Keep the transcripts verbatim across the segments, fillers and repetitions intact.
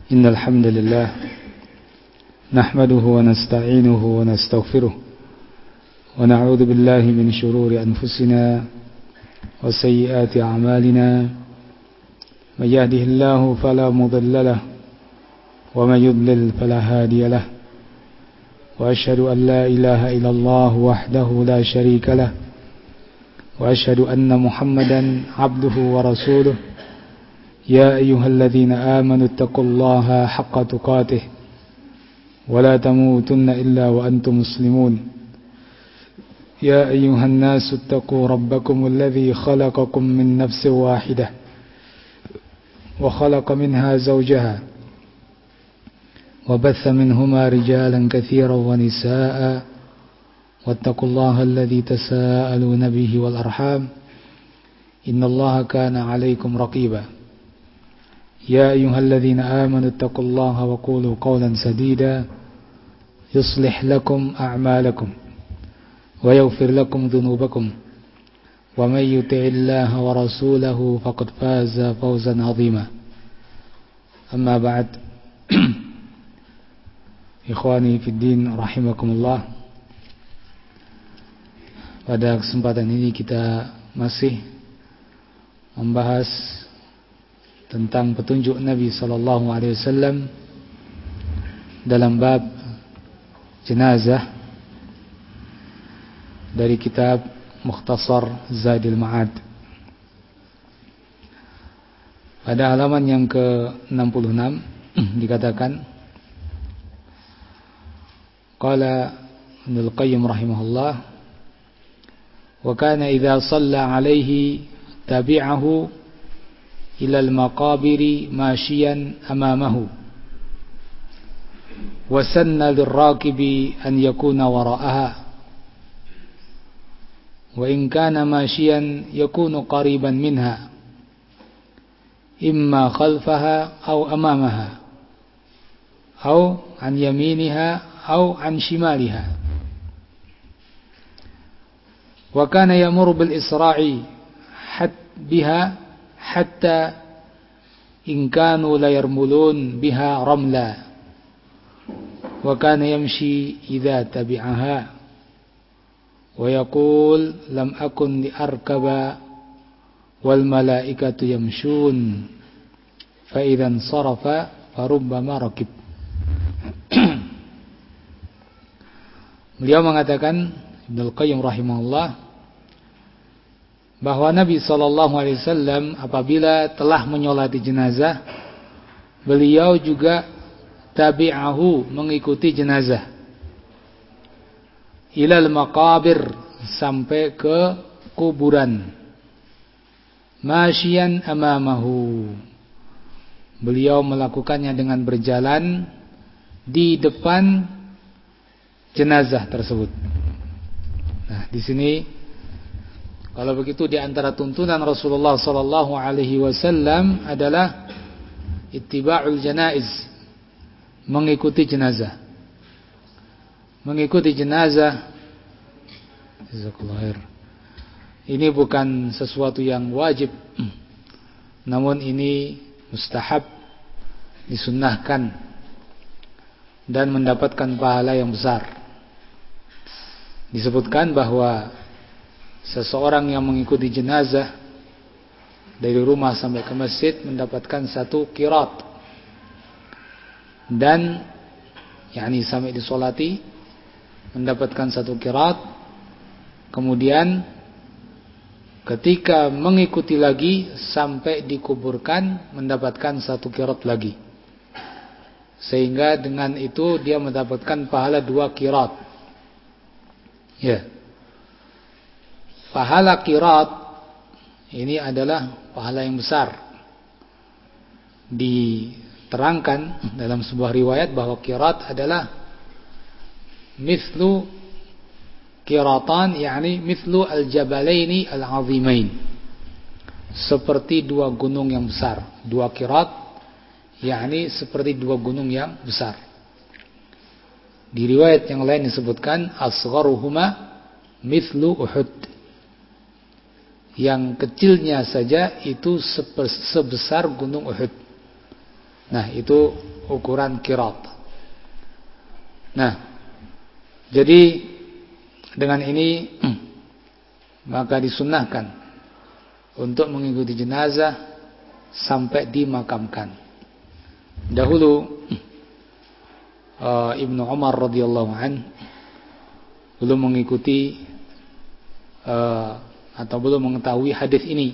إن الحمد لله نحمده ونستعينه ونستغفره ونعوذ بالله من شرور أنفسنا وسيئات أعمالنا من يهده الله فلا مضل له ومن يضلل فلا هادي له وأشهد أن لا إله إلا الله وحده لا شريك له وأشهد أن محمدا عبده ورسوله يا أيها الذين آمنوا اتقوا الله حق تقاته ولا تموتن إلا وأنتم مسلمون يا أيها الناس اتقوا ربكم الذي خلقكم من نفس واحدة وخلق منها زوجها وبث منهما رجالا كثيرا ونساء واتقوا الله الذي تساءلون به والأرحام إن الله كان عليكم رقيبا يا أيها الذين آمنوا اتقوا الله وقولوا قولا سديدا يصلح لكم أعمالكم ويغفر لكم ذنوبكم ومن يطع الله ورسوله فقد فاز فوزا عظيما أما بعد إخواني في الدين رحمكم الله. Pada kesempatan ini kita masih membahas tentang petunjuk Nabi sallallahu alaihi wasallam dalam bab jenazah dari kitab Mukhtasar Zadil Ma'ad. Pada halaman yang ke enam puluh enam dikatakan, qala Ibnul Qayyim rahimahullah, wa kana idza shalla alaihi tabi'ahu ila al-maqabiri mashiyan amamahu wa sanna lirrakibi an yakuna wara'aha wa in kana mashiyan yakunu qariban minha imma khalfaha aw amamaha aw an yaminiha aw an shimaliha wa kana yamuru bil isra'i hat biha hatta in kanu la yarmulun biha ramla wa kana yamshi idza tabi'aha wa yaqul lam akun li arkaba wal malaikatu yamshun fa idzan sarafa farubbama rakib. Beliau mengatakan, Ibnul Qayyim rahimahullah, bahwa Nabi sallallahu alaihi wasallam apabila telah menyolati jenazah, beliau juga tabi'ahu, mengikuti jenazah, ilal maqabir, sampai ke kuburan, masyian amamahu, beliau melakukannya dengan berjalan di depan jenazah tersebut. Nah, di sini kalau begitu di antara tuntunan Rasulullah sallallahu alaihi wasallam adalah ittiba'ul janaiz, mengikuti jenazah. Mengikuti jenazah, jazakallahu khair, ini bukan sesuatu yang wajib, namun ini mustahab, disunnahkan dan mendapatkan pahala yang besar. Disebutkan bahwa seseorang yang mengikuti jenazah dari rumah sampai ke masjid mendapatkan satu qirat, dan yakni sampai disolati mendapatkan satu qirat, kemudian ketika mengikuti lagi sampai dikuburkan mendapatkan satu qirat lagi, sehingga dengan itu dia mendapatkan pahala dua qirat. Ya. Pahala qirat ini adalah pahala yang besar. Diterangkan dalam sebuah riwayat bahwa qirat adalah mithlu qiratan, yakni mithlu al-jabalaini al-azimain, seperti dua gunung yang besar. Dua qirat yakni seperti dua gunung yang besar. Di riwayat yang lain disebutkan asgharuhuma mithlu Uhud, yang kecilnya saja itu sebesar gunung Uhud. Nah, itu ukuran qirat. Nah, jadi dengan ini maka disunnahkan untuk mengikuti jenazah sampai dimakamkan. Dahulu uh, Ibnu Umar radhiyallahu an belum mengikuti uh, atau belum mengetahui hadis ini,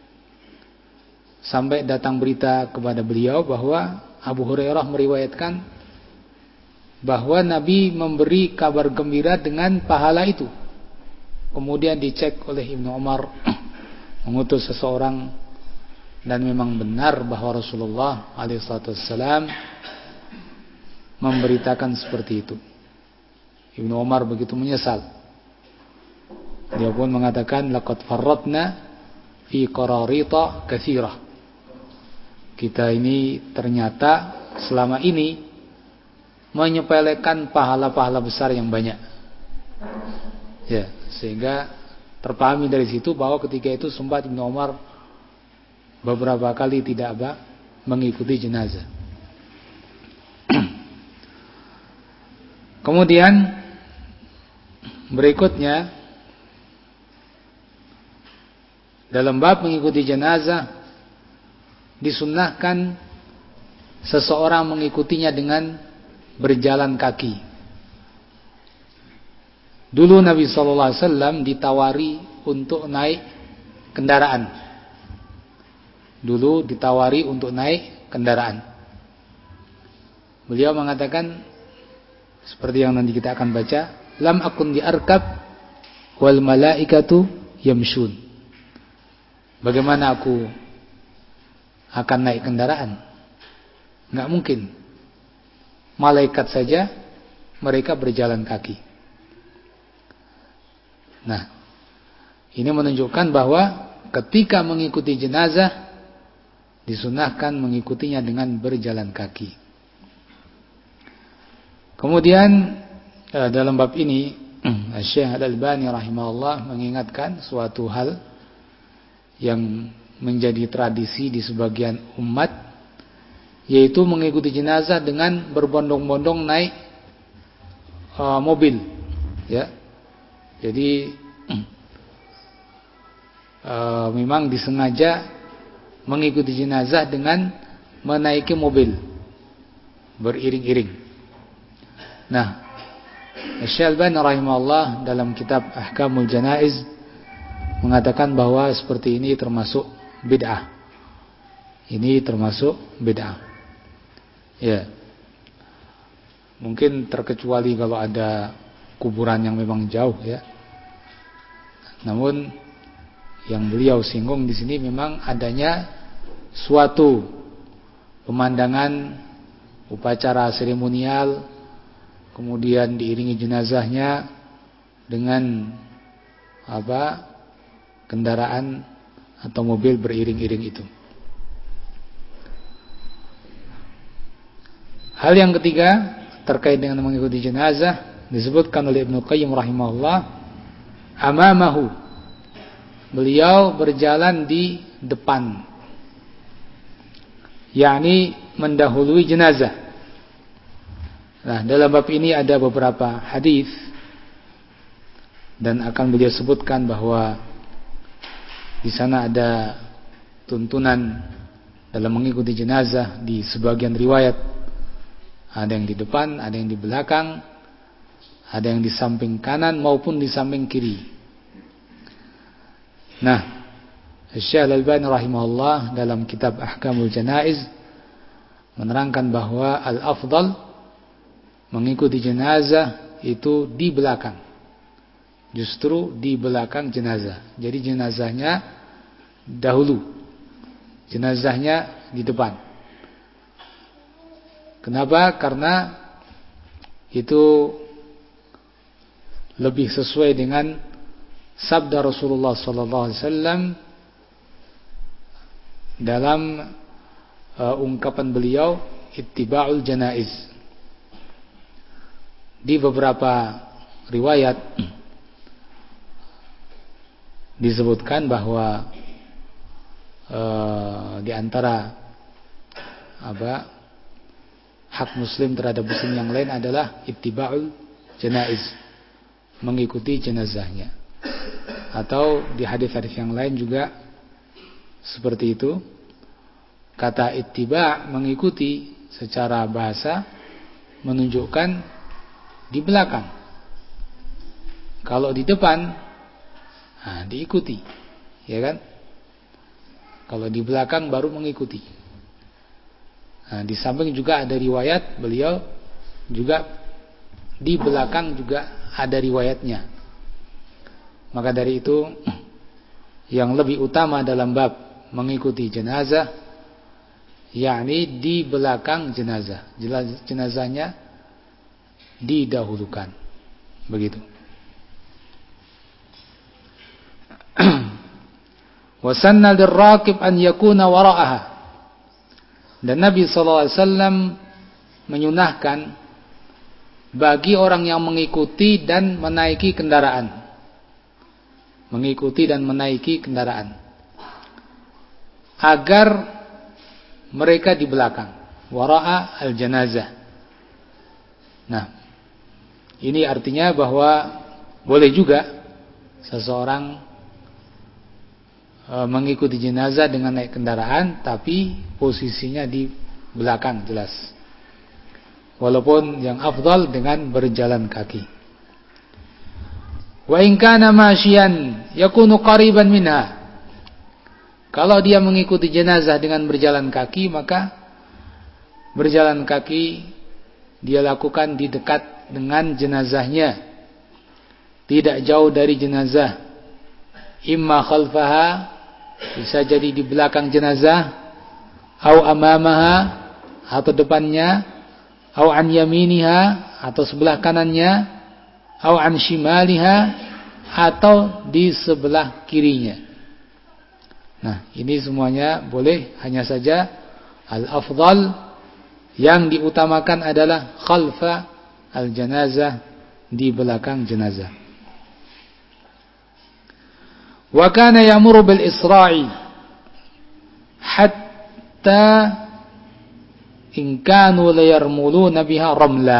sampai datang berita kepada beliau bahwa Abu Hurairah meriwayatkan bahwa Nabi memberi kabar gembira dengan pahala itu. Kemudian dicek oleh Ibnu Umar, mengutus seseorang, dan memang benar bahwa Rasulullah alaihi wasallam memberitakan seperti itu. Ibnu Umar begitu menyesal. Dia pun mengatakan, laqad farratna fi qararita katsirah. Kita ini ternyata selama ini menyepelekan pahala-pahala besar yang banyak. Ya, sehingga terpahami dari situ bahwa ketika itu sempat Ibnu Umar beberapa kali tidak apa mengikuti jenazah. Kemudian berikutnya dalam bab mengikuti jenazah disunnahkan seseorang mengikutinya dengan berjalan kaki. Dulu Nabi sallallahu alaihi wasallam ditawari untuk naik kendaraan. Dulu ditawari untuk naik kendaraan. Beliau mengatakan seperti yang nanti kita akan baca, lam akun diarkab wal malaikatu yamshun. Bagaimana aku akan naik kendaraan? Enggak mungkin. Malaikat saja mereka berjalan kaki. Nah, ini menunjukkan bahwa ketika mengikuti jenazah disunahkan mengikutinya dengan berjalan kaki. Kemudian dalam bab ini Syekh Al-Albani rahimahullah mengingatkan suatu hal yang menjadi tradisi di sebagian umat, yaitu mengikuti jenazah dengan berbondong-bondong naik uh, mobil, ya. Jadi uh, memang disengaja mengikuti jenazah dengan menaiki mobil beriring-iring. Nah, Syekh Al-Albani rahimahullah dalam kitab Ahkamul Janaiz mengatakan bahwa seperti ini termasuk bid'ah. Ini termasuk bid'ah. Ya. Mungkin terkecuali kalau ada kuburan yang memang jauh, ya. Namun yang beliau singgung di sini memang adanya suatu pemandangan upacara seremonial, kemudian diiringi jenazahnya dengan apa? Kendaraan atau mobil beriring-iring itu. Hal yang ketiga terkait dengan mengikuti jenazah disebutkan oleh Ibnu Qayyim rahimahullah, amamahu, beliau berjalan di depan, yakni mendahului jenazah. Nah, dalam bab ini ada beberapa hadis dan akan beliau sebutkan bahwa di sana ada tuntunan dalam mengikuti jenazah di sebagian riwayat. Ada yang di depan, ada yang di belakang, ada yang di samping kanan maupun di samping kiri. Nah, Syekh Al-Albani rahimahullah dalam kitab Ahkamul Janaiz menerangkan bahwa al-afdal mengikuti jenazah itu di belakang. Justru di belakang jenazah. Jadi jenazahnya dahulu, jenazahnya di depan. Kenapa? Karena itu lebih sesuai dengan sabda Rasulullah sallallahu alaihi wasallam dalam uh, ungkapan beliau ittiba'ul janaiz. Di beberapa riwayat disebutkan bahwa uh, di antara apa hak muslim terhadap muslim yang lain adalah ittiba'ul janaiz, mengikuti jenazahnya. Atau di hadis-hadis yang lain juga seperti itu. Kata ittiba' mengikuti secara bahasa menunjukkan di belakang. Kalau di depan, nah, diikuti, ya kan? Kalau di belakang baru mengikuti. Nah, di samping juga ada riwayat beliau juga di belakang juga ada riwayatnya. Maka dari itu yang lebih utama dalam bab mengikuti jenazah, yakni di belakang jenazah, jenazahnya didahulukan, begitu. Wasanna lirraqib an yakuna wara'aha, dan Nabi sallallahu alaihi wasallam menyunahkan bagi orang yang mengikuti dan menaiki kendaraan, mengikuti dan menaiki kendaraan, agar mereka di belakang, wara'a al-janazah. Nah, ini artinya bahwa boleh juga seseorang e, mengikuti jenazah dengan naik kendaraan, tapi posisinya di belakang jelas. Walaupun yang afdal dengan berjalan kaki. Wa in kana masyian yakunu qariban minha. Kalau dia mengikuti jenazah dengan berjalan kaki, maka berjalan kaki dia lakukan di dekat dengan jenazahnya, tidak jauh dari jenazah. Imma khalfaha, bisa jadi di belakang jenazah, au amamaha, atau depannya, au an yaminiha, atau sebelah kanannya, au an shimaliha, atau di sebelah kirinya. Nah, ini semuanya boleh, hanya saja al-afdal yang diutamakan adalah khalfa al-janazah, di belakang jenazah. Wa kana ya'muru bil isra'i hatta in kanu la yarmuluna biha ramla.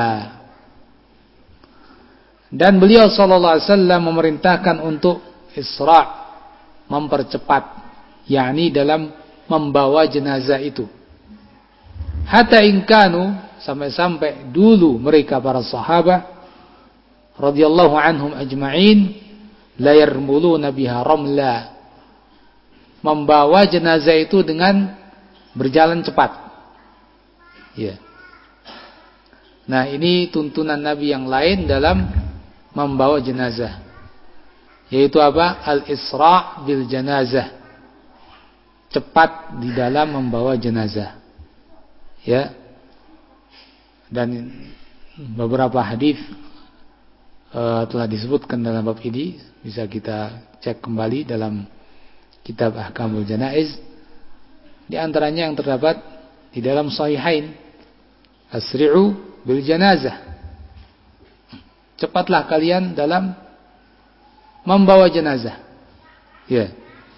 Dan beliau sallallahu alaihi wasallam memerintahkan untuk isra', mempercepat, yakni dalam membawa jenazah itu. Hatta inkanu, sampai-sampai dulu mereka para sahabat radhiyallahu anhum ajma'in la yarmuluna biha ramla, membawa jenazah itu dengan berjalan cepat. Ya. Nah, ini tuntunan Nabi yang lain dalam membawa jenazah, yaitu apa? Al-isra' bil janazah, cepat di dalam membawa jenazah. Ya. Dan beberapa hadis uh, telah disebutkan dalam bab ini, bisa kita cek kembali dalam kitab Ahkamul Janaiz. Di antaranya yang terdapat di dalam Sahihain, asri'u bil janazah, cepatlah kalian dalam membawa jenazah. Ya.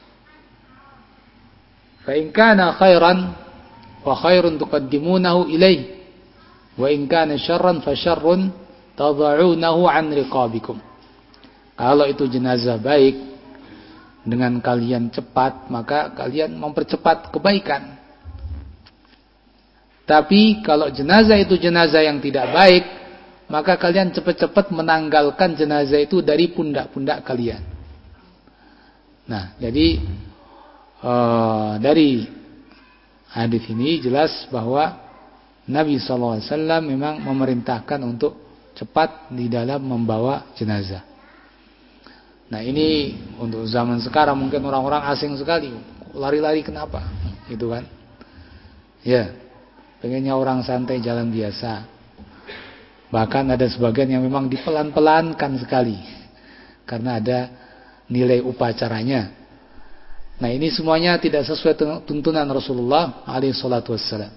Fa in kana khairan wa khairun tuqaddimunahu ilaih, wa in kana syarran fa syarrun tad'unahu an riqabikum. Kalau itu jenazah baik, dengan kalian cepat, maka kalian mempercepat kebaikan. Tapi kalau jenazah itu jenazah yang tidak baik, maka kalian cepat-cepat menanggalkan jenazah itu dari pundak-pundak kalian. Nah, jadi uh, dari hadis ini jelas bahwa Nabi shallallahu alaihi wasallam memang memerintahkan untuk cepat di dalam membawa jenazah. Nah, ini untuk zaman sekarang mungkin orang-orang asing sekali. Lari-lari kenapa? Gitu kan. Ya, pengennya orang santai jalan biasa. Bahkan ada sebagian yang memang dipelan-pelankan sekali, karena ada nilai upacaranya. Nah, ini semuanya tidak sesuai tuntunan Rasulullah alaihi salatu wassalam.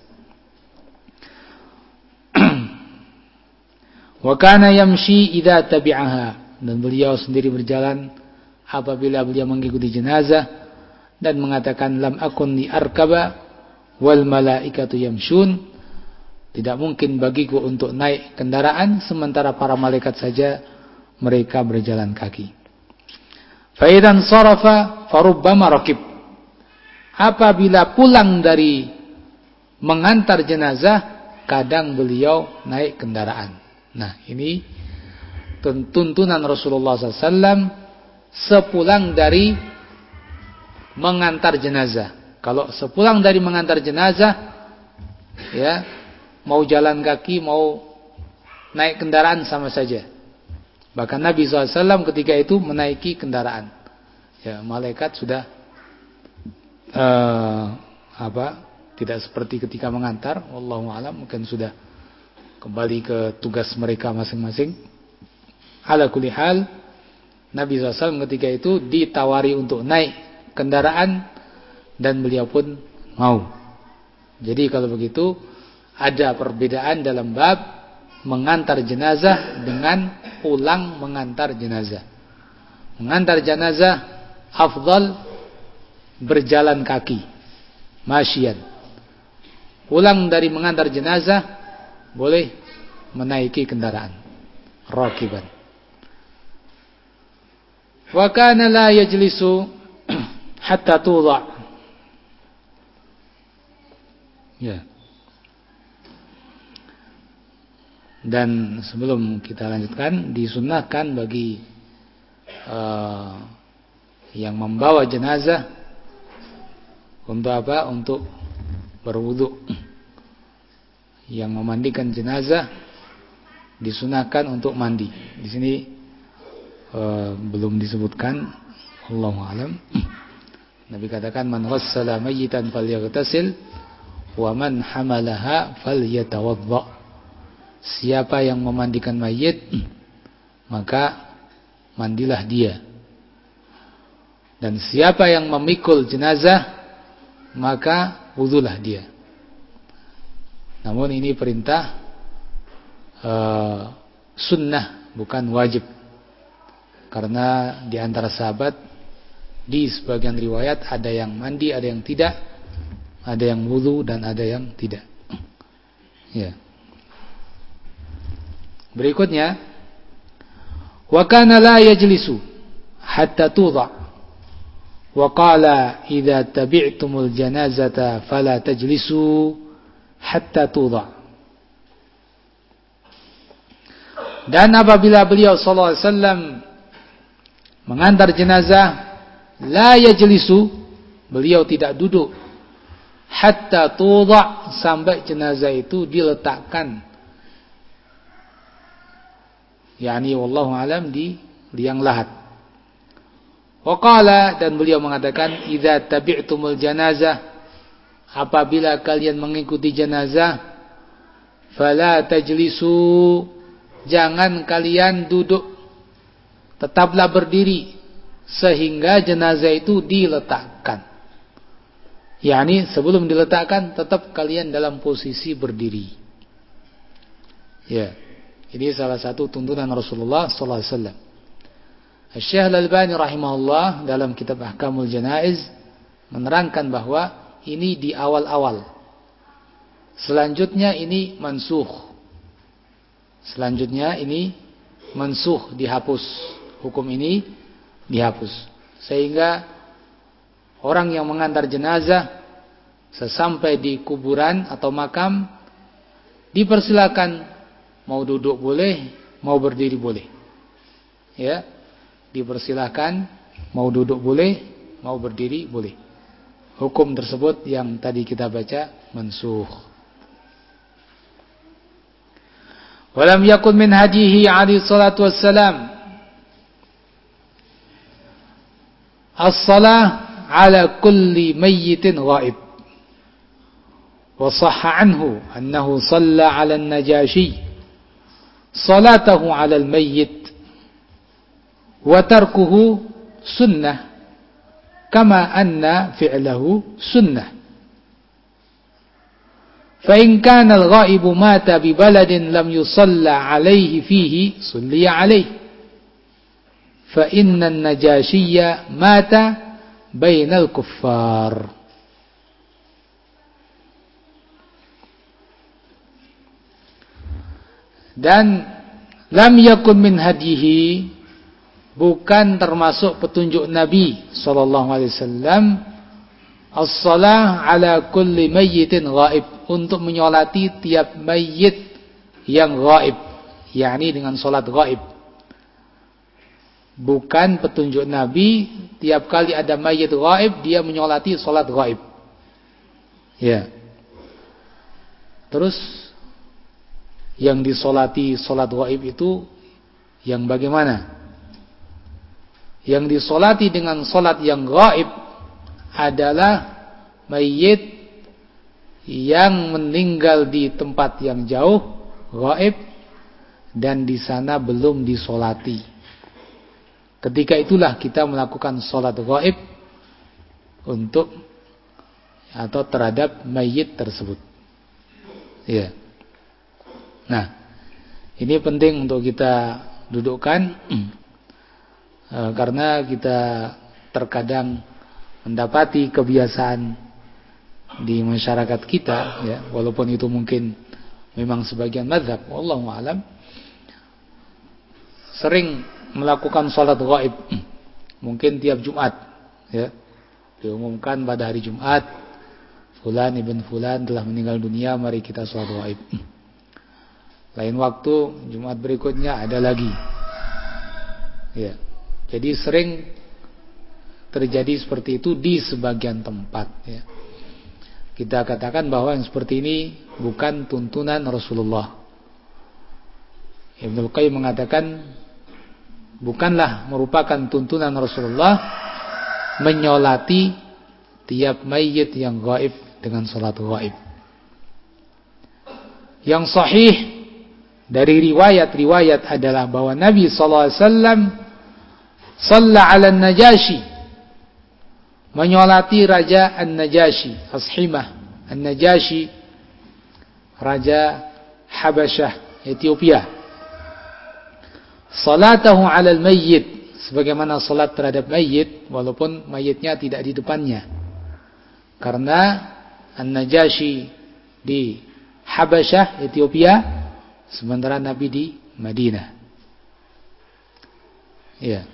Wa kana yamshi idza tabi'aha, dan beliau sendiri berjalan apabila beliau mengikuti jenazah, dan mengatakan lam akun li arkaba wal malaikatu yamshun, Tidak mungkin bagiku untuk naik kendaraan sementara para malaikat saja mereka berjalan kaki. Fa idzan sarafa farubbama rakib. Apabila pulang dari mengantar jenazah, kadang beliau naik kendaraan. Nah, ini tuntunan Rasulullah sallallahu alaihi wasallam sepulang dari mengantar jenazah. Kalau sepulang dari mengantar jenazah, ya, mau jalan kaki, mau naik kendaraan sama saja. Bahkan Nabi shallallahu alaihi wasallam ketika itu menaiki kendaraan. Ya, malaikat sudah uh, apa? Tidak seperti ketika mengantar. Wallahu a'lam, mungkin sudah kembali ke tugas mereka masing-masing. Ala kulli hal, Nabi shallallahu alaihi wasallam ketika itu ditawari untuk naik kendaraan dan beliau pun mau. Jadi kalau begitu ada perbedaan dalam bab mengantar jenazah dengan pulang mengantar jenazah. Mengantar jenazah afdal berjalan kaki, masyian. Pulang dari mengantar jenazah boleh menaiki kendaraan, rakiban. Wa kana la yajlisu hatta tudha. Ya. Dan sebelum kita lanjutkan, disunnahkan bagi uh, yang membawa jenazah untuk apa? Untuk berwudu. Yang memandikan jenazah disunahkan untuk mandi. Di sini uh, belum disebutkan, Allahu a'lam. Nabi katakan, man ghassala mayyitan falyaghtasil wa man hamalaha falyatawadda. Siapa yang memandikan mayit, maka mandilah dia. Dan siapa yang memikul jenazah, maka wudulah dia. Namun ini perintah uh, sunnah, bukan wajib. Karena di antara sahabat, di sebagian riwayat ada yang mandi, ada yang tidak, ada yang wudu dan ada yang tidak. Ya. Berikutnya, wa kana la yajlisu hatta tudha. Wa qala idza tabi'tumul janazata fala tajlisu hatta tudha. Dan apabila beliau sallallahu alaihi wasallam mengantar jenazah, la yajlisu, beliau tidak duduk hatta tudha, sampai jenazah itu diletakkan, yakni wallahu alam di liang lahat. Waqala, dan beliau mengatakan, idza tabi'tumul janazah, apabila kalian mengikuti jenazah, fala tajlisu, jangan kalian duduk, tetaplah berdiri sehingga jenazah itu diletakkan. Yakni sebelum diletakkan tetap kalian dalam posisi berdiri. Ya. Ini salah satu tuntunan Rasulullah sallallahu alaihi wasallam. Syekh Al-Albani rahimahullah dalam kitab Ahkamul Janaiz menerangkan bahwa ini di awal-awal. Selanjutnya ini mansukh. Selanjutnya ini mansukh, dihapus. Hukum ini dihapus. Sehingga orang yang mengantar jenazah sesampai di kuburan atau makam dipersilakan, mau duduk boleh, mau berdiri boleh. Ya, dipersilakan, mau duduk boleh, mau berdiri boleh. Hukum tersebut yang tadi kita baca mansukh. Walam yakun min hadihi alaihi salatu wassalam as-salah ala kulli mayyitin ghaib. Wa sahha anhu annahu shalla ala an-najashi salatahu 'ala al-mayyit wa tarkuhu sunnah kama anna fi'lahu sunnah. Fa in kana al-ghaibu mata bi baladin lam yusalla 'alayhi fihi sulliya 'alayhi. Fa inna an-najashiyya mata bainal kuffar. Dan lam yakun min hadihi, bukan termasuk petunjuk Nabi sallallahu alaihi wasallam, as-shalah ala kulli mayyitin ghaib, untuk menyolati tiap mayit yang ghaib, yakni dengan salat ghaib. Bukan petunjuk Nabi tiap kali ada mayit ghaib dia menyolati salat ghaib. Ya. Terus yang disolati salat ghaib itu yang bagaimana? Yang disolati dengan salat yang ghaib adalah mayit yang meninggal di tempat yang jauh, ghaib, dan di sana belum disolati. Ketika itulah kita melakukan salat ghaib untuk atau terhadap mayit tersebut. Ya. Nah, ini penting untuk kita dudukkan e, karena kita terkadang mendapati kebiasaan di masyarakat kita, ya, walaupun itu mungkin memang sebagian mazhab, wallahu a'lam, sering melakukan salat ghaib, mungkin tiap Jumat, ya, diumumkan pada hari Jumat, fulan ibn fulan telah meninggal dunia, mari kita salat ghaib. Lain waktu Jumat berikutnya ada lagi, ya. Jadi sering terjadi seperti itu di sebagian tempat, ya. Kita katakan bahwa yang seperti ini bukan tuntunan Rasulullah. Ibnu Qayyim mengatakan bukanlah merupakan tuntunan Rasulullah menyolati tiap mayit yang gaib dengan salat gaib. Yang sahih dari riwayat-riwayat adalah bahwa Nabi sallallahu alaihi wasallam shalla 'ala an-Najashi, menyolati Raja An-Najashi, Ashimah An-Najashi, Raja Habasyah, Ethiopia. Salatahu 'alal mayyit, sebagaimana salat terhadap mayit walaupun mayitnya tidak di depannya. Karena An-Najashi di Habasyah, Ethiopia, sementara Nabi di Madinah. Ya.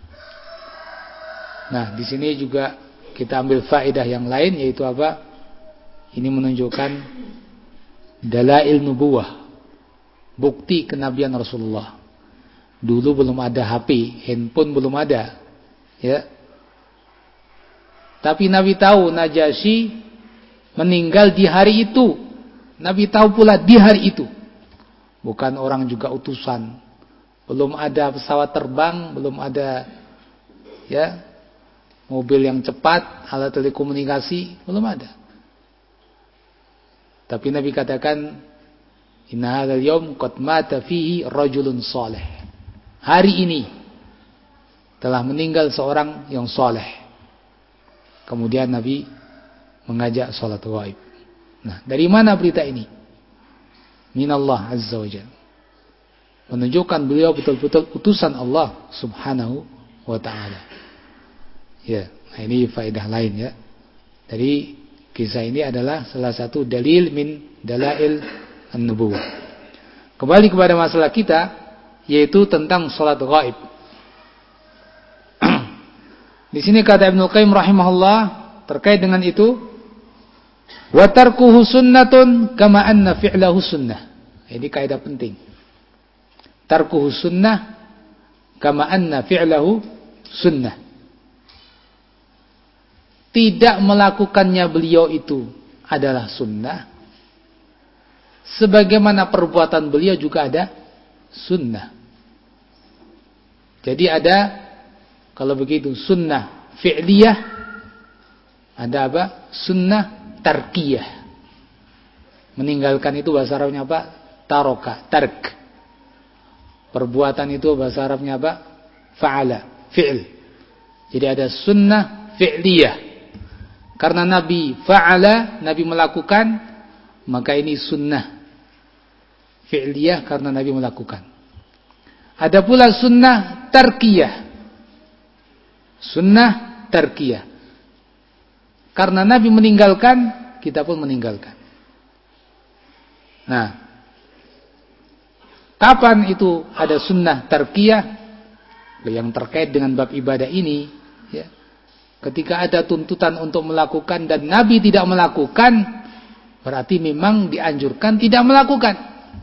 Nah, di sini juga kita ambil faedah yang lain, yaitu apa? Ini menunjukkan dalail nubuwah, bukti kenabian Rasulullah. Dulu belum ada H P, handphone belum ada, ya. Tapi Nabi tahu Najasyi meninggal di hari itu. Nabi tahu pula di hari itu. Bukan orang juga utusan. Belum ada pesawat terbang, belum ada, ya, mobil yang cepat, alat telekomunikasi, belum ada. Tapi Nabi katakan, inna hadzal yaum qad mata fihi rajulun salih. Hari ini telah meninggal seorang yang saleh. Kemudian Nabi mengajak salat ghaib. Nah, dari mana berita ini? Minallah azza wa jalla. Menunjukkan beliau betul-betul utusan Allah subhanahu wa ta'ala. Ya, nah ini faedah lain, ya. Dari kisah ini adalah salah satu dalil min dalail an-nubuwah. Kembali kepada masalah kita, yaitu tentang salat ghaib. Di sini kata Ibnu Qayyim rahimahullah terkait dengan itu, wa tarkuhu sunnatun kama anna fi'lahu sunnah. Ini kaidah penting. Tarkuhu sunnah kama anna fi'lahu sunnah. Tidak melakukannya beliau itu adalah sunnah, sebagaimana perbuatan beliau juga ada sunnah. Jadi ada, kalau begitu, sunnah fi'liyah, ada apa? Sunnah tarkiyah. Meninggalkan itu bahasa Arabnya apa? Taroka, tark. Perbuatan itu bahasa Arabnya apa? Fa'ala, fi'l. Jadi ada sunnah fi'liyah. Karena Nabi fa'ala, Nabi melakukan, maka ini sunnah fi'liyah karena Nabi melakukan. Ada pula sunnah tarkiyah. Sunnah tarkiyah. Karena Nabi meninggalkan, kita pun meninggalkan. Nah, Kapan itu ada sunnah tarkiyah yang terkait dengan bab ibadah ini, ya. Ketika ada tuntutan untuk melakukan dan Nabi tidak melakukan, berarti memang dianjurkan tidak melakukan.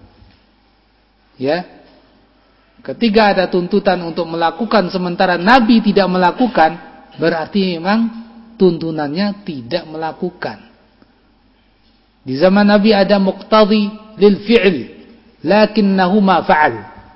Ya. Ketika ada tuntutan untuk melakukan sementara Nabi tidak melakukan, berarti memang tuntunannya tidak melakukan. Di zaman Nabi ada muqtadhi lil fi'l, lakinnahu ma fa'al.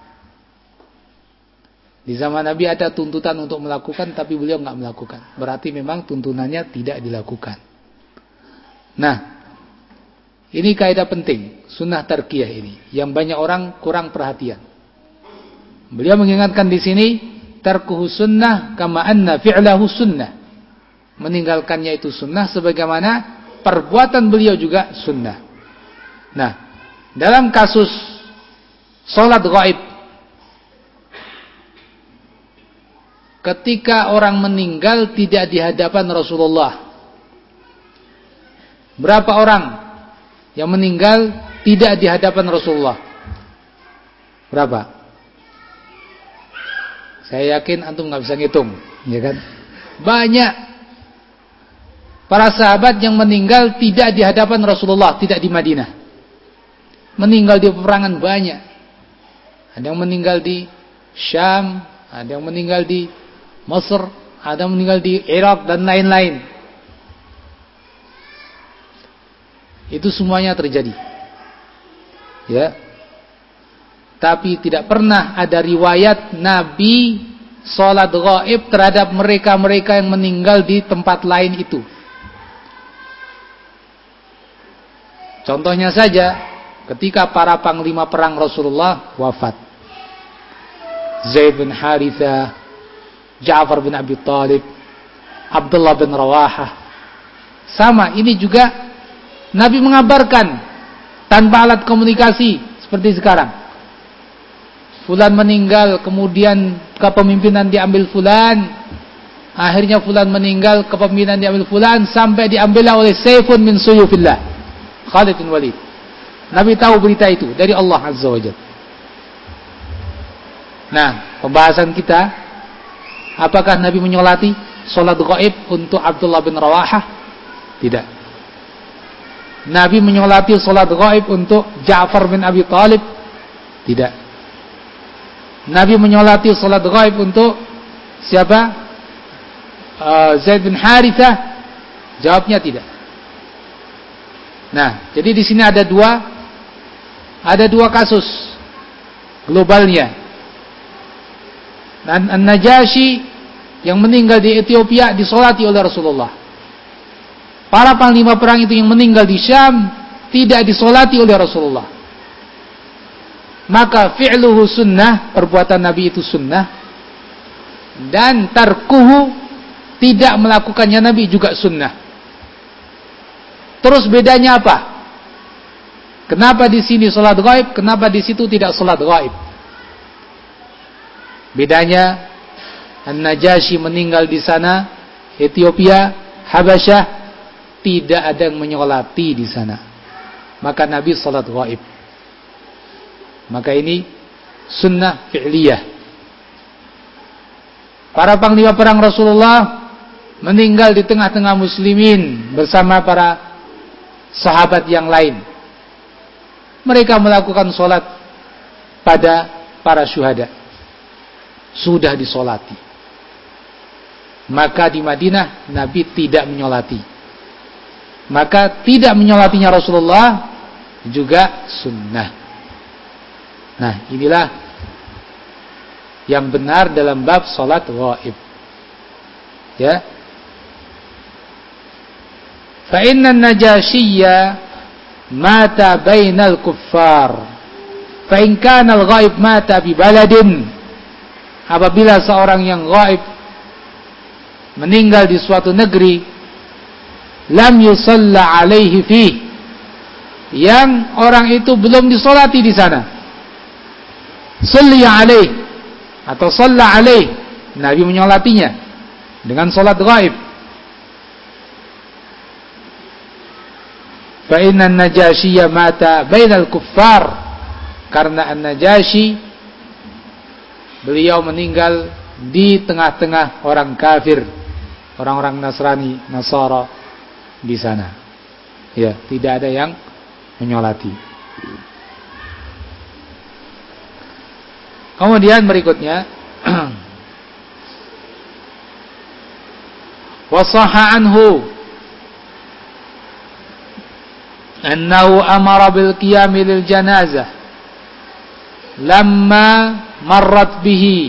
Di zaman Nabi ada tuntutan untuk melakukan, tapi beliau enggak melakukan. Berarti memang tuntunannya tidak dilakukan. Nah, ini kaidah penting, sunnah tarkiyah ini, yang banyak orang kurang perhatian. Beliau mengingatkan di sini, tarkuhu sunnah kama anna fi'lahu sunnah. Meninggalkannya itu sunnah sebagaimana perbuatan beliau juga sunnah. Nah, dalam kasus salat ghaib, ketika orang meninggal tidak di hadapan Rasulullah, berapa orang yang meninggal tidak di hadapan Rasulullah? Berapa? Saya yakin antum nggak bisa ngitung, ya kan? Banyak para sahabat yang meninggal tidak di hadapan Rasulullah, tidak di Madinah. Meninggal di peperangan banyak. Ada yang meninggal di Syam, ada yang meninggal di Mesir, ada yang meninggal di Irak dan lain-lain. Itu semuanya terjadi. Ya. Tapi tidak pernah ada riwayat Nabi salat ghaib terhadap mereka-mereka yang meninggal di tempat lain itu. Contohnya saja, ketika para panglima perang Rasulullah wafat, Zaid bin Harithah, Ja'far bin Abi Thalib, Abdullah bin Rawahah. Sama, ini juga Nabi mengabarkan tanpa alat komunikasi seperti sekarang. Fulan meninggal, kemudian kepemimpinan diambil fulan. Akhirnya fulan meninggal, kepemimpinan diambil fulan, sampai diambillah oleh Saifun min suyufillah, Khalid bin Walid. Nabi tahu berita itu dari Allah Azza wa Jalla. Nah, pembahasan kita, apakah Nabi menyolati salat ghaib untuk Abdullah bin Rawahah? Tidak. Nabi menyolati salat ghaib untuk Ja'far bin Abi Thalib? Tidak. Nabi menyolati salat ghaib untuk siapa? Uh, Zaid bin Harithah? Jawabnya tidak. Nah, jadi di sini ada dua ada dua kasus globalnya. Dan An-Najasyi yang meninggal di Ethiopia disolati oleh Rasulullah. Para panglima perang itu yang meninggal di Syam tidak disolati oleh Rasulullah. Maka fi'luhu sunnah, perbuatan Nabi itu sunnah, dan tarkuhu, tidak melakukannya Nabi juga sunnah. Terus bedanya apa? Kenapa di sini salat ghaib, kenapa di situ tidak salat ghaib? Bedanya, An-Najasyi meninggal di sana, Ethiopia, Habasyah, tidak ada yang menyolati di sana. Maka Nabi salat ghaib. Maka ini sunnah fi'liyah. Para panglima perang Rasulullah meninggal di tengah-tengah muslimin bersama para sahabat yang lain. Mereka melakukan sholat pada para syuhada. Sudah disolati. Maka di Madinah Nabi tidak menyolati. Maka tidak menyolatinya Rasulullah juga sunnah. Nah, inilah yang benar dalam bab salat ghaib. Ya. Fa inna an-Najasyiyya mata bainal kuffar. Fa in kana al-ghaib mata bi baladin. Apabila seorang yang ghaib meninggal di suatu negeri, lam yusalla alaihi fi, yang orang itu belum disolati di sana. Salli alaih atau shalla alaih, Nabi menyolatinya dengan salat ghaib. Fa inna an-Najasyiyya mata bainal kuffar, Karena An-Najasyi beliau meninggal di tengah-tengah orang kafir, orang-orang Nasrani, Nasara di sana. Ya, tidak ada yang menyolati. Kemudian berikutnya wasahha anhu annahu amara bil qiyam lil janazah lamma marrat bihi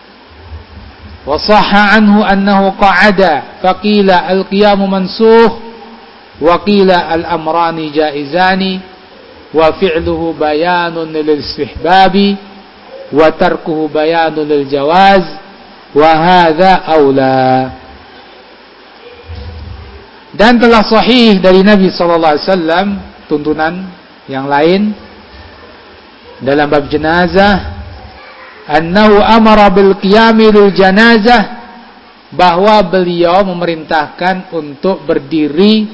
wasahha anhu annahu qa'ada faqila al qiyam mansukh wa qila al amrani jaizani wa fi'luhu bayanun lil istihbabi wa tarkuhu bayanun lil jawaz wa hadza aula. Dan telah sahih dari Nabi sallallahu alaihi wasallam tuntunan yang lain dalam bab jenazah, annahu amara bil qiyami lil janazah, bahwa beliau memerintahkan untuk berdiri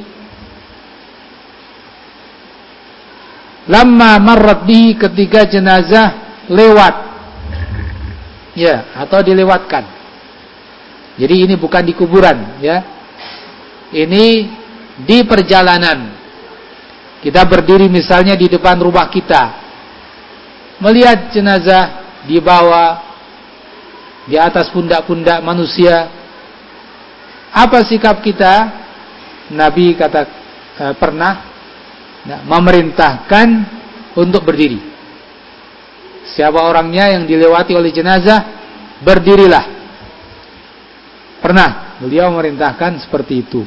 lamma marrat bihi, ketika jenazah lewat, ya, atau dilewatkan. Jadi ini bukan di kuburan, ya. Ini di perjalanan. Kita berdiri misalnya di depan rumah kita, melihat jenazah dibawa di atas pundak-pundak manusia. Apa sikap kita? Nabi kata eh, pernah nah, memerintahkan untuk berdiri. Siapa orangnya yang dilewati oleh jenazah, berdirilah. Pernah beliau memerintahkan seperti itu.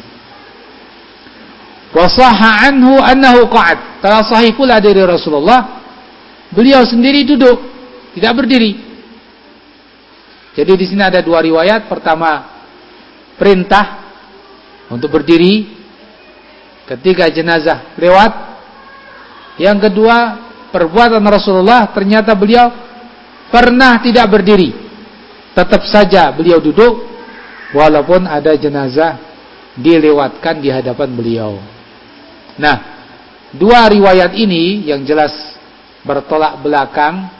Wa sahha anhu annahu qa'ad. Telah sahih pula dari Rasulullah, beliau sendiri duduk, tidak berdiri. Jadi di sini ada dua riwayat. Pertama, perintah untuk berdiri ketika jenazah lewat. Yang kedua, perbuatan Rasulullah, ternyata beliau pernah tidak berdiri, tetap saja beliau duduk walaupun ada jenazah dilewatkan di hadapan beliau. Nah, dua riwayat ini yang jelas bertolak belakang.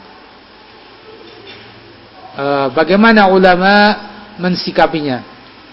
E, bagaimana ulama mensikapinya?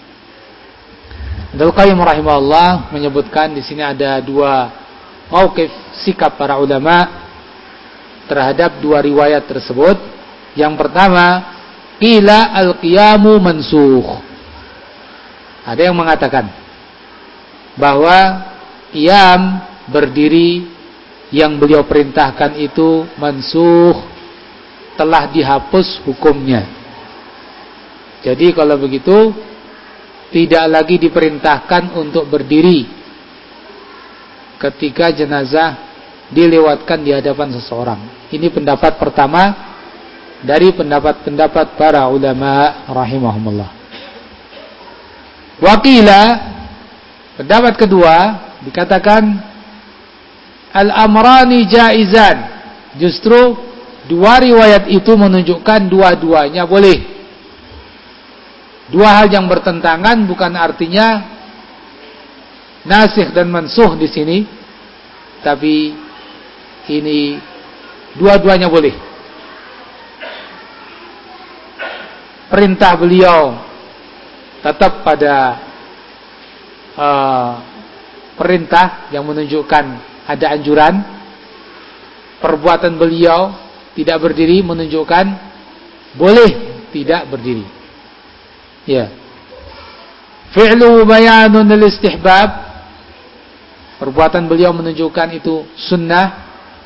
Ibnu Qayyim rahimahullah menyebutkan di sini ada dua mauqif sikap para ulama terhadap dua riwayat tersebut. Yang pertama, qila al-qiyamu mansukh. Ada yang mengatakan bahwa qiyam, berdiri, yang beliau perintahkan itu mansukh, telah dihapus hukumnya. Jadi kalau begitu tidak lagi diperintahkan untuk berdiri ketika jenazah dilewatkan di hadapan seseorang. Ini pendapat pertama dari pendapat-pendapat para ulama rahimahumullah. Wakila, pendapat kedua, dikatakan al-amrani jaizan. Justru dua riwayat itu menunjukkan dua-duanya boleh. Dua hal yang bertentangan bukan artinya nasikh dan mansukh di sini, tapi ini dua-duanya boleh. Perintah beliau tetap pada uh, perintah yang menunjukkan ada anjuran. Perbuatan beliau tidak berdiri menunjukkan boleh tidak berdiri. Ya. Fi'lu bayanun lil istihbab. Perbuatan beliau menunjukkan itu sunnah.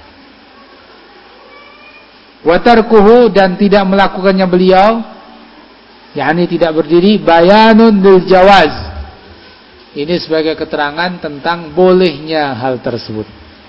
Wa tarkuhu, dan tidak melakukannya beliau, yakni tidak berdiri, bayanun lil jawaz. Ini sebagai keterangan tentang bolehnya hal tersebut.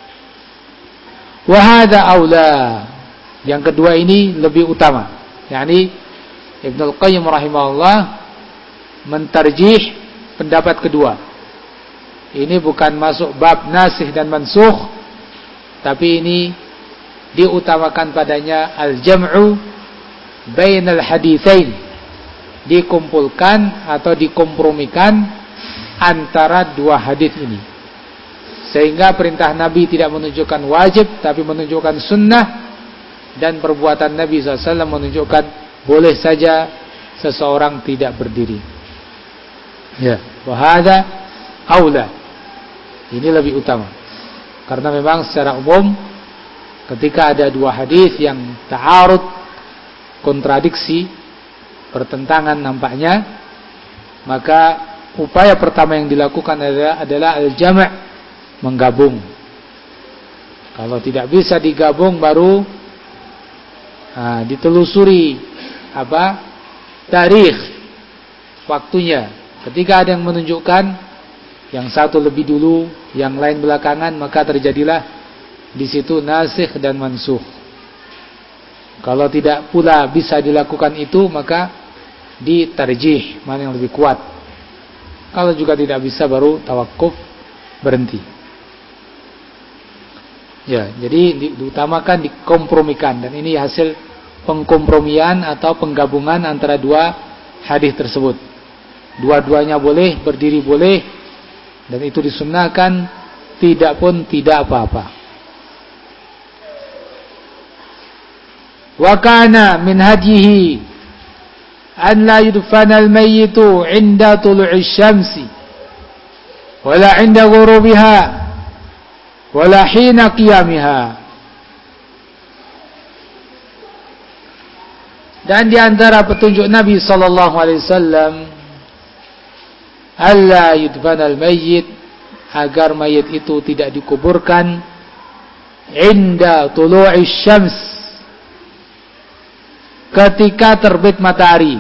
Wa hadza aula. Yang kedua ini lebih utama. Yakni Ibnu Qayyim rahimahullah mentarjih pendapat kedua. Ini bukan masuk bab nasikh dan mansukh, tapi ini diutamakan padanya al-jam'u bainal haditsain, dikumpulkan atau dikompromikan antara dua hadis ini, sehingga perintah Nabi tidak menunjukkan wajib tapi menunjukkan sunnah, dan perbuatan Nabi shallallahu alaihi wasallam menunjukkan boleh saja seseorang tidak berdiri. Ya, wa hadza aula. Ini lebih utama. Karena memang secara umum ketika ada dua hadis yang ta'arud, kontradiksi, bertentangan nampaknya, maka upaya pertama yang dilakukan adalah, adalah al-jam', menggabung. Kalau tidak bisa digabung baru nah, ditelusuri apa tarikh waktunya. Ketika ada yang menunjukkan yang satu lebih dulu, yang lain belakangan, maka terjadilah di situ nasikh dan mansukh. Kalau tidak pula bisa dilakukan itu, maka ditarjih mana yang lebih kuat. Kalau juga tidak bisa, baru tawakuf, berhenti. Ya, jadi diutamakan, dikompromikan, dan ini hasil pengkompromian atau penggabungan antara dua hadis tersebut. Dua-duanya boleh, berdiri boleh, dan itu disunnahkan, tidak pun tidak apa-apa. Wa kana min hadyihi an la yudfana al-mayyitu 'inda tulu'i asy-syamsi wala 'inda ghurubiha wala hina qiyamiha. Dan di antara petunjuk Nabi sallallahu alaihi wasallam, alla yudfana al-mayyit, agar mayit itu tidak dikuburkan inda tulu'i syams, ketika terbit matahari,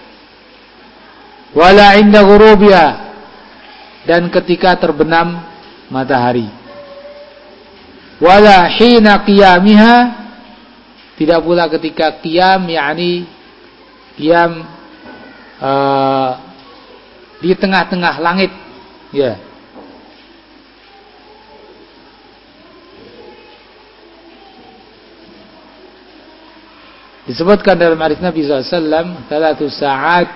wala inda ghurubiha, dan ketika terbenam matahari, wala hina qiyamiha, tidak pula ketika qiyam, yakni qiyam uh, di tengah-tengah langit, ya. Disebutkan dalam hadis Nabi sallallahu alaihi wasallam, "Thalathu sa'at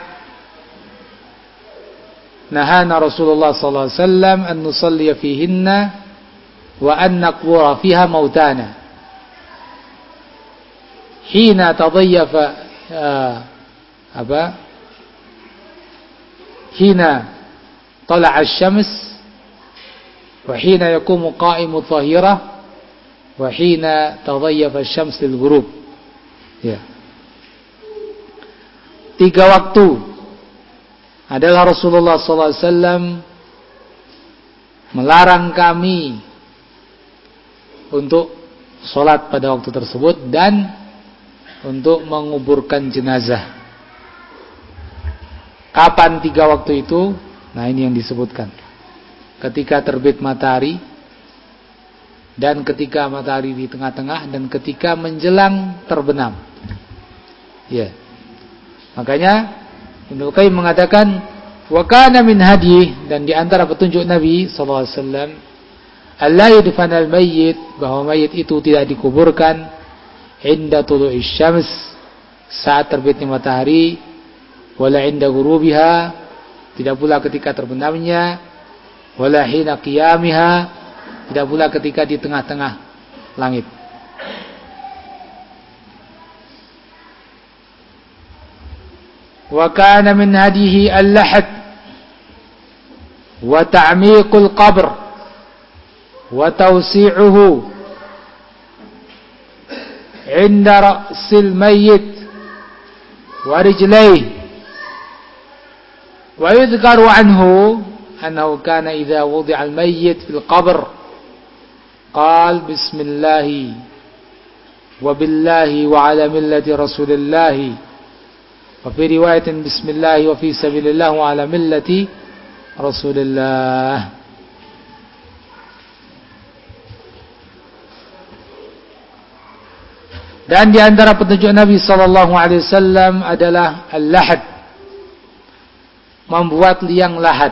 nahana Rasulullah sallallahu alaihi wasallam an nusalli fihinna wa an naqbura fiha mautana. Hina tadayyafa uh, apa? Hina tala'a asy-syams wa hina yaqumu qa'imu dhahirah wa hina tadayyafa asy-syams lil ghurub." Ya. Tiga waktu adalah Rasulullah sallallahu alaihi wasallam melarang kami untuk sholat pada waktu tersebut dan untuk menguburkan jenazah. Kapan tiga waktu itu? Nah, ini yang disebutkan. Ketika terbit matahari, dan ketika matahari di tengah-tengah, dan ketika menjelang terbenam. Ya. Makanya Ibnu Qayyim mengatakan, wa kana min hadyi, dan di antara petunjuk Nabi sallallahu alaihi wasallam, alla yudfana al-mayyit, bahwa mayit itu tidak dikuburkan inda tulu'i syams, saat terbitnya matahari, wala inda ghurubiha, tidak pula ketika terbenamnya, wala hina qiyamiha, tidak pula ketika di tengah-tengah langit. Wa kana min hadihi al-lahad wa ta'miqul qabr wa tawsi'uhu 'inda ra'sil mayyit wa rijlayhi. Wa yudhkaru anhu annahu kana idza wudi'a al-mayyit fil qabr qala bismillahi wa billahi wa ala millati rasulillahi, wa fi riwayatin bismillah wa fi sabilillah wa ala millati Rasulillah. Dan di antara petunjuk Nabi sallallahu alaihi wasallam adalah al-lahad, membuat liang lahat.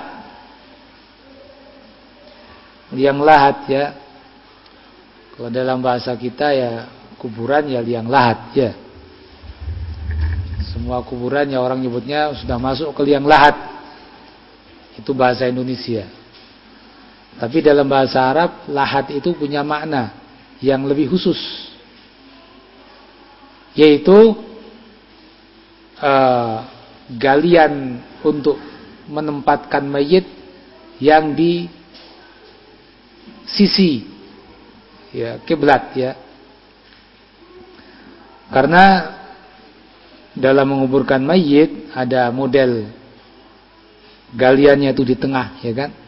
Liang lahat, ya. Kalau dalam bahasa kita ya kuburan ya liang lahat, ya. Semua kuburan ya orang nyebutnya sudah masuk ke liang lahat. Itu bahasa Indonesia. Tapi dalam bahasa Arab, lahat itu punya makna yang lebih khusus. yaitu uh, galian untuk menempatkan mayit yang di sisi ya kiblat ya. Karena dalam menguburkan mayit ada model galiannya itu di tengah ya kan.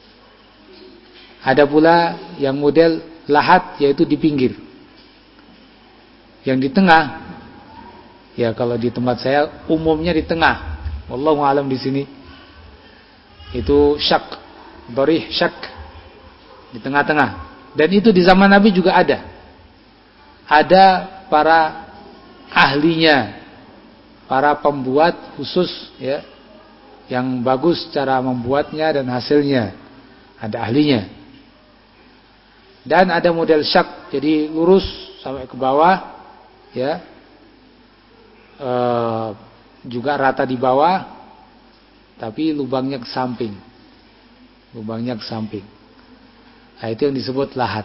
Ada pula yang model lahat yaitu di pinggir. Yang di tengah ya kalau di tempat saya umumnya di tengah. Wallahu a'lam di sini. Itu syak, dharih syak di tengah-tengah. Dan itu di zaman Nabi juga ada. Ada para ahlinya, para pembuat khusus ya, yang bagus cara membuatnya dan hasilnya. Ada ahlinya. Dan ada model syak, jadi lurus sampai ke bawah ya. E, juga rata di bawah. Tapi lubangnya ke samping. Lubangnya ke samping. Nah, itu yang disebut lahat.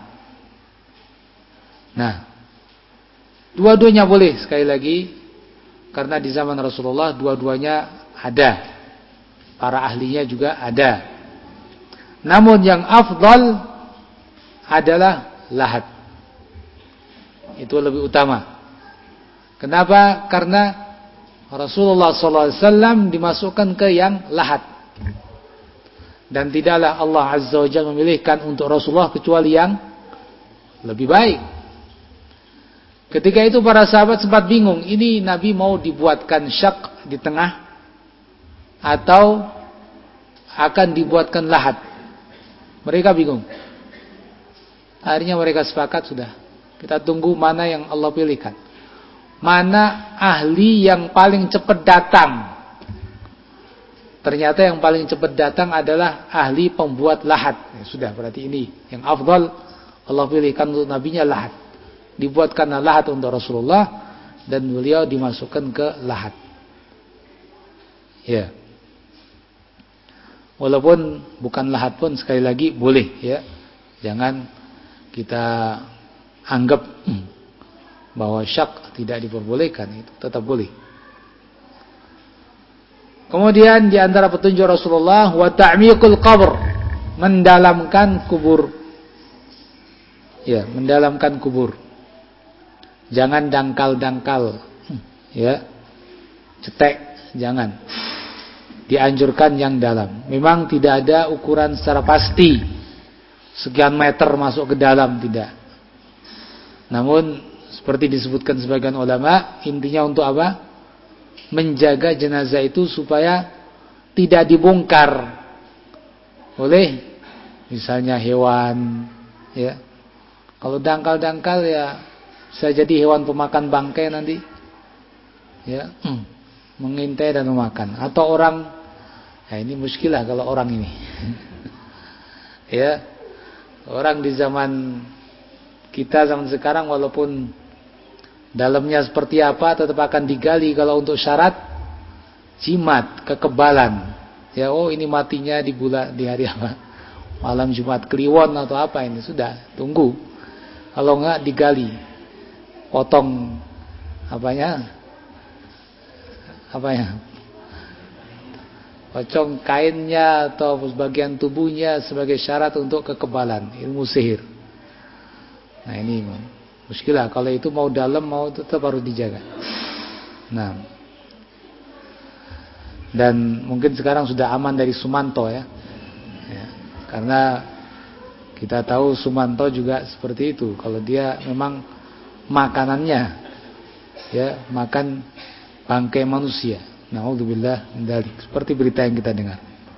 Nah, dua-duanya boleh sekali lagi. Karena di zaman Rasulullah dua-duanya ada. Para ahlinya juga ada. Namun yang afdal adalah lahat. Itu lebih utama. Kenapa? Karena Rasulullah sallallahu alaihi wasallam dimasukkan ke yang lahat. Dan tidaklah Allah Azza wa Jalla memilihkan untuk Rasulullah kecuali yang lebih baik. Ketika itu para sahabat sempat bingung, ini Nabi mau dibuatkan syak di tengah atau akan dibuatkan lahat. Mereka bingung. Akhirnya mereka sepakat sudah. Kita tunggu mana yang Allah pilihkan. Mana ahli yang paling cepat datang. Ternyata yang paling cepat datang adalah ahli pembuat lahat. Ya, sudah berarti ini yang afdal Allah pilihkan untuk nabinya lahat. Dibuatkan lahat untuk Rasulullah dan beliau dimasukkan ke lahat. Ya. Walaupun bukan lahat pun sekali lagi boleh ya. Jangan kita anggap hmm, bahwa syak tidak diperbolehkan, itu tetap boleh. Kemudian di antara petunjuk Rasulullah wa ta'miqul qabr, mendalamkan kubur. Ya, mendalamkan kubur. Jangan dangkal-dangkal. Ya. Cetek, jangan. Dianjurkan yang dalam. Memang tidak ada ukuran secara pasti sekian meter masuk ke dalam, tidak. Namun seperti disebutkan sebagian ulama, intinya untuk apa? Menjaga jenazah itu supaya tidak dibongkar oleh misalnya hewan ya. Kalau dangkal-dangkal ya bisa jadi hewan pemakan bangkai nanti ya, hmm, mengintai dan memakan. Atau orang, nah ini muskilah kalau orang ini ya, orang di zaman kita zaman sekarang walaupun dalamnya seperti apa tetap akan digali kalau untuk syarat jimat, kekebalan. Ya, oh ini matinya di bulan di hari apa? Malam Jumat Kliwon atau apa ini, sudah tunggu. Kalau enggak digali. Potong apanya? Apanya? Potong kainnya atau bagian tubuhnya sebagai syarat untuk kekebalan, ilmu sihir. Nah, ini muskilah, kalau itu mau dalam mau tetap harus dijaga. Nah, dan mungkin sekarang sudah aman dari Sumanto ya, ya karena kita tahu Sumanto juga seperti itu. Kalau dia memang makanannya ya makan bangkai manusia. Na'udzubillah min dzalik, seperti berita yang kita dengar.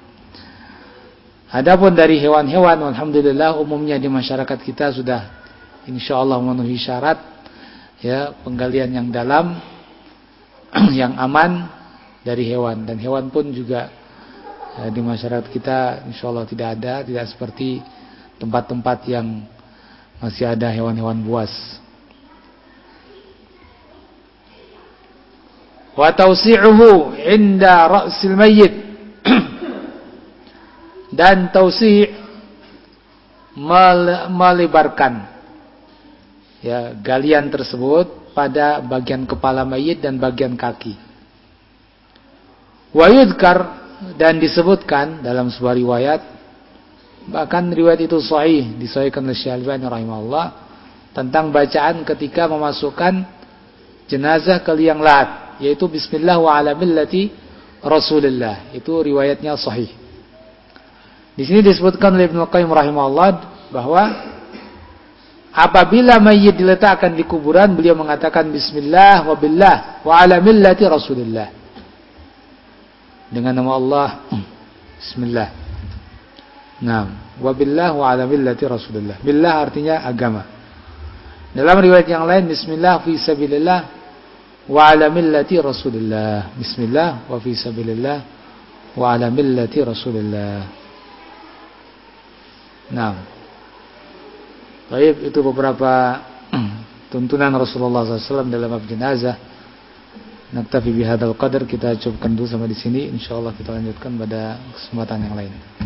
Adapun dari hewan-hewan, alhamdulillah umumnya di masyarakat kita sudah insyaallah memenuhi syarat ya, penggalian yang dalam yang aman dari hewan. Dan hewan pun juga ya, di masyarakat kita insyaallah tidak ada, tidak seperti tempat-tempat yang masih ada hewan-hewan buas. Wa tawsi'uhu 'inda ra'sil mayyit, dan tausi' melebarkan ya galian tersebut pada bagian kepala mayit dan bagian kaki. Wa yudkar, dan disebutkan dalam sebuah riwayat, bahkan riwayat itu sahih, disahihkan oleh Syekh Al-Albani rahimahullah, tentang bacaan ketika memasukkan jenazah ke liang lahat, yaitu bismillah wa ala millati Rasulillah. Itu riwayatnya sahih. Di sini disebutkan oleh Ibnu Qayyim rahimahullah bahwa apabila mayit diletakkan di kuburan, beliau mengatakan bismillah wa billah wa ala millati Rasulillah. Dengan nama Allah, bismillah. Naam, wa billah wa ala millati Rasulillah. Billah artinya agama. Dalam riwayat yang lain, bismillah fi sabilillah wa ala millati Rasulillah. Bismillah wa fi sabilillah wa ala millati Rasulillah. Naam. Baik, itu beberapa tuntunan Rasulullah sallallahu alaihi wasallam dalam bab jenazah. Naktafi bihadzal qadar, kita cukupkan dulu sampai di sini. Insyaallah kita lanjutkan pada kesempatan yang lain.